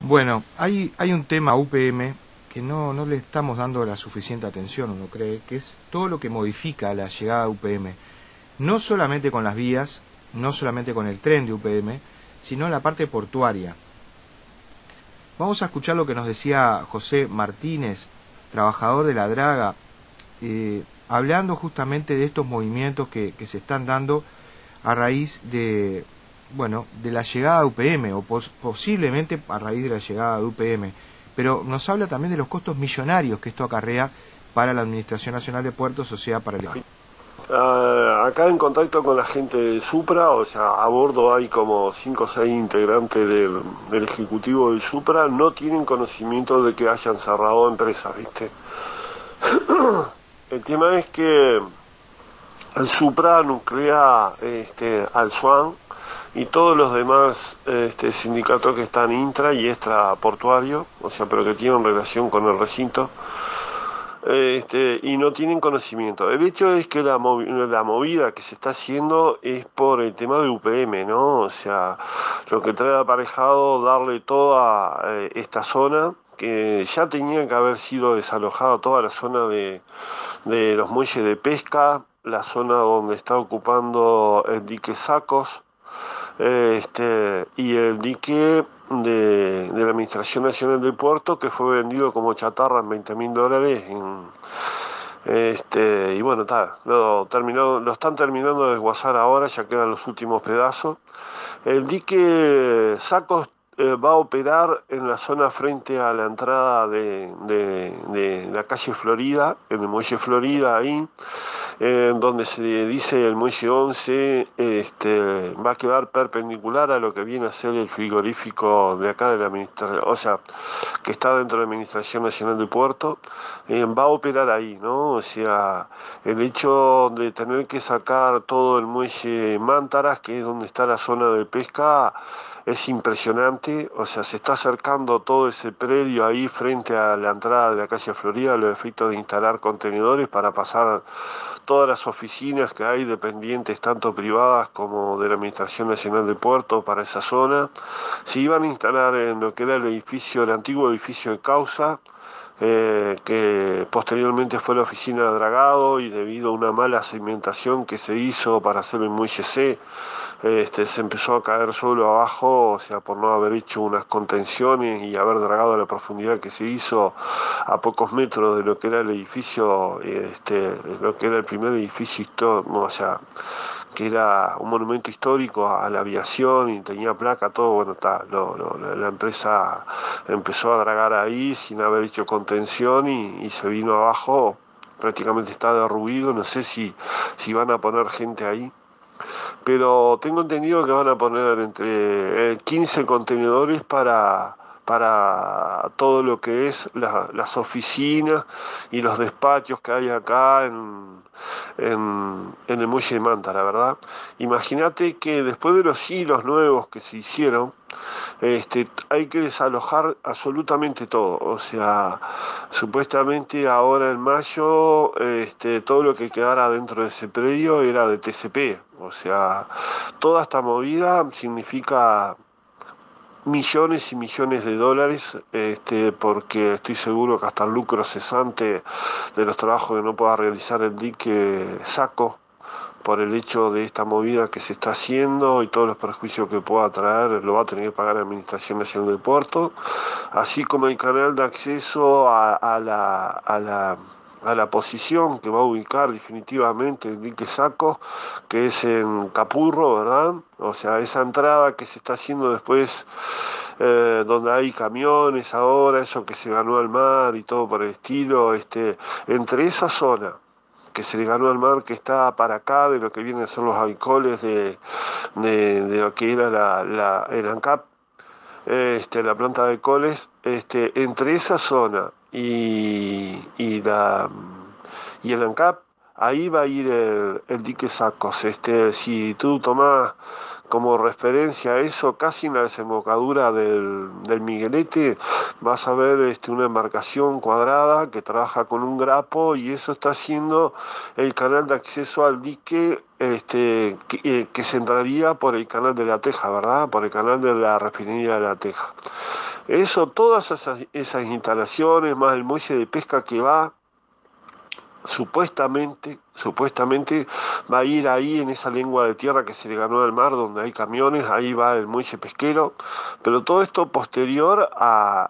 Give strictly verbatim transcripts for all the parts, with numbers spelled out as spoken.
Bueno, hay, hay un tema U P M que no, no le estamos dando la suficiente atención, uno cree, que es todo lo que modifica la llegada de U P M. No solamente con las vías, no solamente con el tren de U P M, sino en la parte portuaria. Vamos a escuchar lo que nos decía José Martínez, trabajador de la Draga, eh, hablando justamente de estos movimientos que, que se están dando a raíz de, bueno, de la llegada de U P M, o pos posiblemente a raíz de la llegada de U P M, pero nos habla también de los costos millonarios que esto acarrea para la Administración Nacional de Puertos, o sea, para el Estado. Uh, acá en contacto con la gente de Supra, o sea, a bordo hay como cinco o seis integrantes del, del ejecutivo de Supra, no tienen conocimiento de que hayan cerrado empresas, ¿viste? El tema es que el Supra nuclea este, al SUAN y todos los demás este, sindicatos que están intra y extra portuario, o sea, pero que tienen relación con el recinto, este, y no tienen conocimiento. El hecho es que la, movi la movida que se está haciendo es por el tema de U P M, ¿no? O sea, lo que trae aparejado darle toda eh, esta zona, que ya tenía que haber sido desalojada toda la zona de, de los muelles de pesca, la zona donde está ocupando el dique Sacos, este, y el dique de, de la Administración Nacional del Puerto, que fue vendido como chatarra en veinte mil dólares. En, este, y bueno, está, lo, terminó, lo están terminando de desguazar ahora, ya quedan los últimos pedazos. El dique Sacos eh, va a operar en la zona frente a la entrada de, de, de la calle Florida, en el muelle Florida, ahí. Eh, donde se dice el muelle once este, va a quedar perpendicular a lo que viene a ser el frigorífico de acá de la administración, o sea, que está dentro de la Administración Nacional de Puerto, eh, va a operar ahí, ¿no? O sea, el hecho de tener que sacar todo el muelle Mántaras, que es donde está la zona de pesca, es impresionante. O sea, se está acercando todo ese predio ahí frente a la entrada de la calle Florida, los efectos de instalar contenedores para pasar todas las oficinas que hay dependientes, tanto privadas como de la Administración Nacional de Puerto, para esa zona. Se iban a instalar en lo que era el edificio, el antiguo edificio de Causa, eh, que posteriormente fue la oficina de dragado, y debido a una mala cimentación que se hizo para hacer el muelle C, este, se empezó a caer solo abajo, o sea, por no haber hecho unas contenciones y haber dragado a la profundidad que se hizo a pocos metros de lo que era el edificio, este, lo que era el primer edificio histórico, o sea, que era un monumento histórico a la aviación y tenía placa, todo. Bueno, está, lo, lo, la empresa empezó a dragar ahí sin haber hecho contención y, y se vino abajo, prácticamente está derruido. No sé si, si van a poner gente ahí, pero tengo entendido que van a poner entre eh, quince contenedores para, para todo lo que es la, las oficinas y los despachos que hay acá en, en, en el muelle de Manta, la verdad. Imagínate que después de los hilos nuevos que se hicieron, este, hay que desalojar absolutamente todo. O sea, supuestamente ahora en mayo, este, todo lo que quedara dentro de ese predio era de T C P. O sea, toda esta movida significa millones y millones de dólares, este, porque estoy seguro que hasta el lucro cesante de los trabajos que no pueda realizar el dique Saco, por el hecho de esta movida que se está haciendo y todos los perjuicios que pueda traer, lo va a tener que pagar la Administración Nacional del Puerto, así como el canal de acceso a, a la... A la a la posición que va a ubicar definitivamente el dique Saco, que es en Capurro, ¿verdad? O sea, esa entrada que se está haciendo después, eh, donde hay camiones ahora, eso que se ganó al mar y todo por el estilo, este, entre esa zona que se le ganó al mar, que está para acá, de lo que vienen a ser los alcoholes de, de, de lo que era la, la, el ANCAP, este, la planta de coles, este, entre esa zona y, y, la, y el ANCAP, ahí va a ir el, el dique Sacos. Este, si tú tomás como referencia eso, casi en la desembocadura del, del Miguelete, vas a ver este, una embarcación cuadrada que trabaja con un grapo, y eso está haciendo el canal de acceso al dique, este, que, eh, que se entraría por el canal de la Teja, ¿verdad? Por el canal de la refinería de la Teja. Eso, todas esas, esas instalaciones, más el muelle de pesca que va, supuestamente, supuestamente va a ir ahí en esa lengua de tierra que se le ganó al mar, donde hay camiones, ahí va el muelle pesquero, pero todo esto posterior a,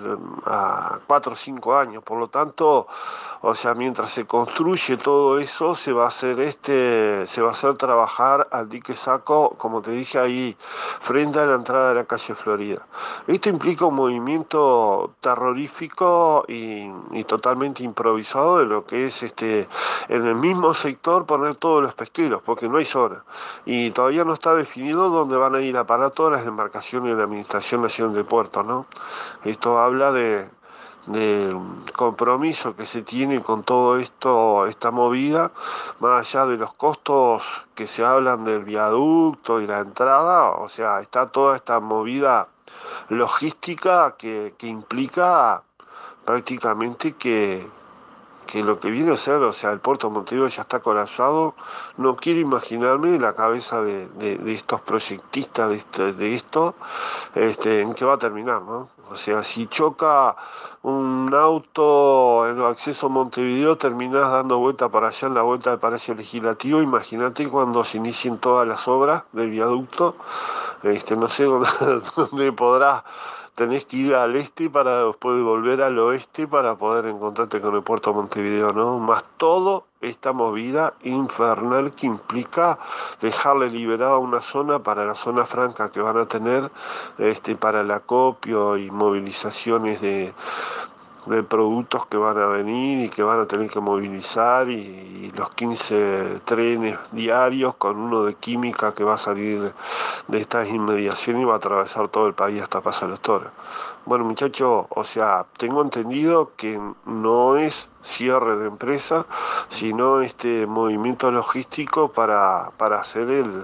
a, a cuatro o cinco años, por lo tanto, o sea, mientras se construye todo eso, se va a hacer este, se va a hacer trabajar al dique Saco, como te dije ahí, frente a la entrada de la calle Florida. Esto implica un movimiento terrorífico y, y totalmente improvisado de lo que es este en el mismo sector poner todos los pesqueros, porque no hay zona. Y todavía no está definido dónde van a ir a parar todas las embarcaciones de la Administración Nacional de Puertos, ¿no? Esto habla de del compromiso que se tiene con todo esto, esta movida, más allá de los costos que se hablan del viaducto y la entrada, o sea, está toda esta movida logística que, que implica prácticamente que, que lo que viene a ser, o sea, el puerto de Montevideo ya está colapsado. No quiero imaginarme la cabeza de, de, de estos proyectistas de, este, de esto, este, en qué va a terminar, ¿no? O sea, si choca un auto en el acceso a Montevideo, terminás dando vuelta para allá en la vuelta del Palacio Legislativo. Imagínate cuando se inicien todas las obras del viaducto, este, no sé dónde, dónde podrás, tenés que ir al este para después volver al oeste para poder encontrarte con el puerto de Montevideo, ¿no? Más todo esta movida infernal que implica dejarle liberada una zona para la zona franca que van a tener, este, para el acopio y movilizaciones de de productos que van a venir y que van a tener que movilizar, y, y los quince trenes diarios con uno de química que va a salir de estas inmediaciones y va a atravesar todo el país hasta Paso de los Toros. Bueno, muchachos, o sea, tengo entendido que no es cierre de empresa, sino este movimiento logístico para, para hacer el,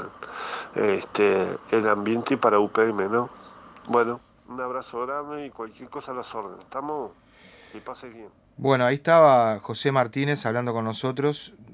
este, el ambiente para U P M, ¿no? Bueno, un abrazo grande y cualquier cosa a las órdenes. ¿Estamos? Que pase bien. Bueno, ahí estaba José Martínez hablando con nosotros.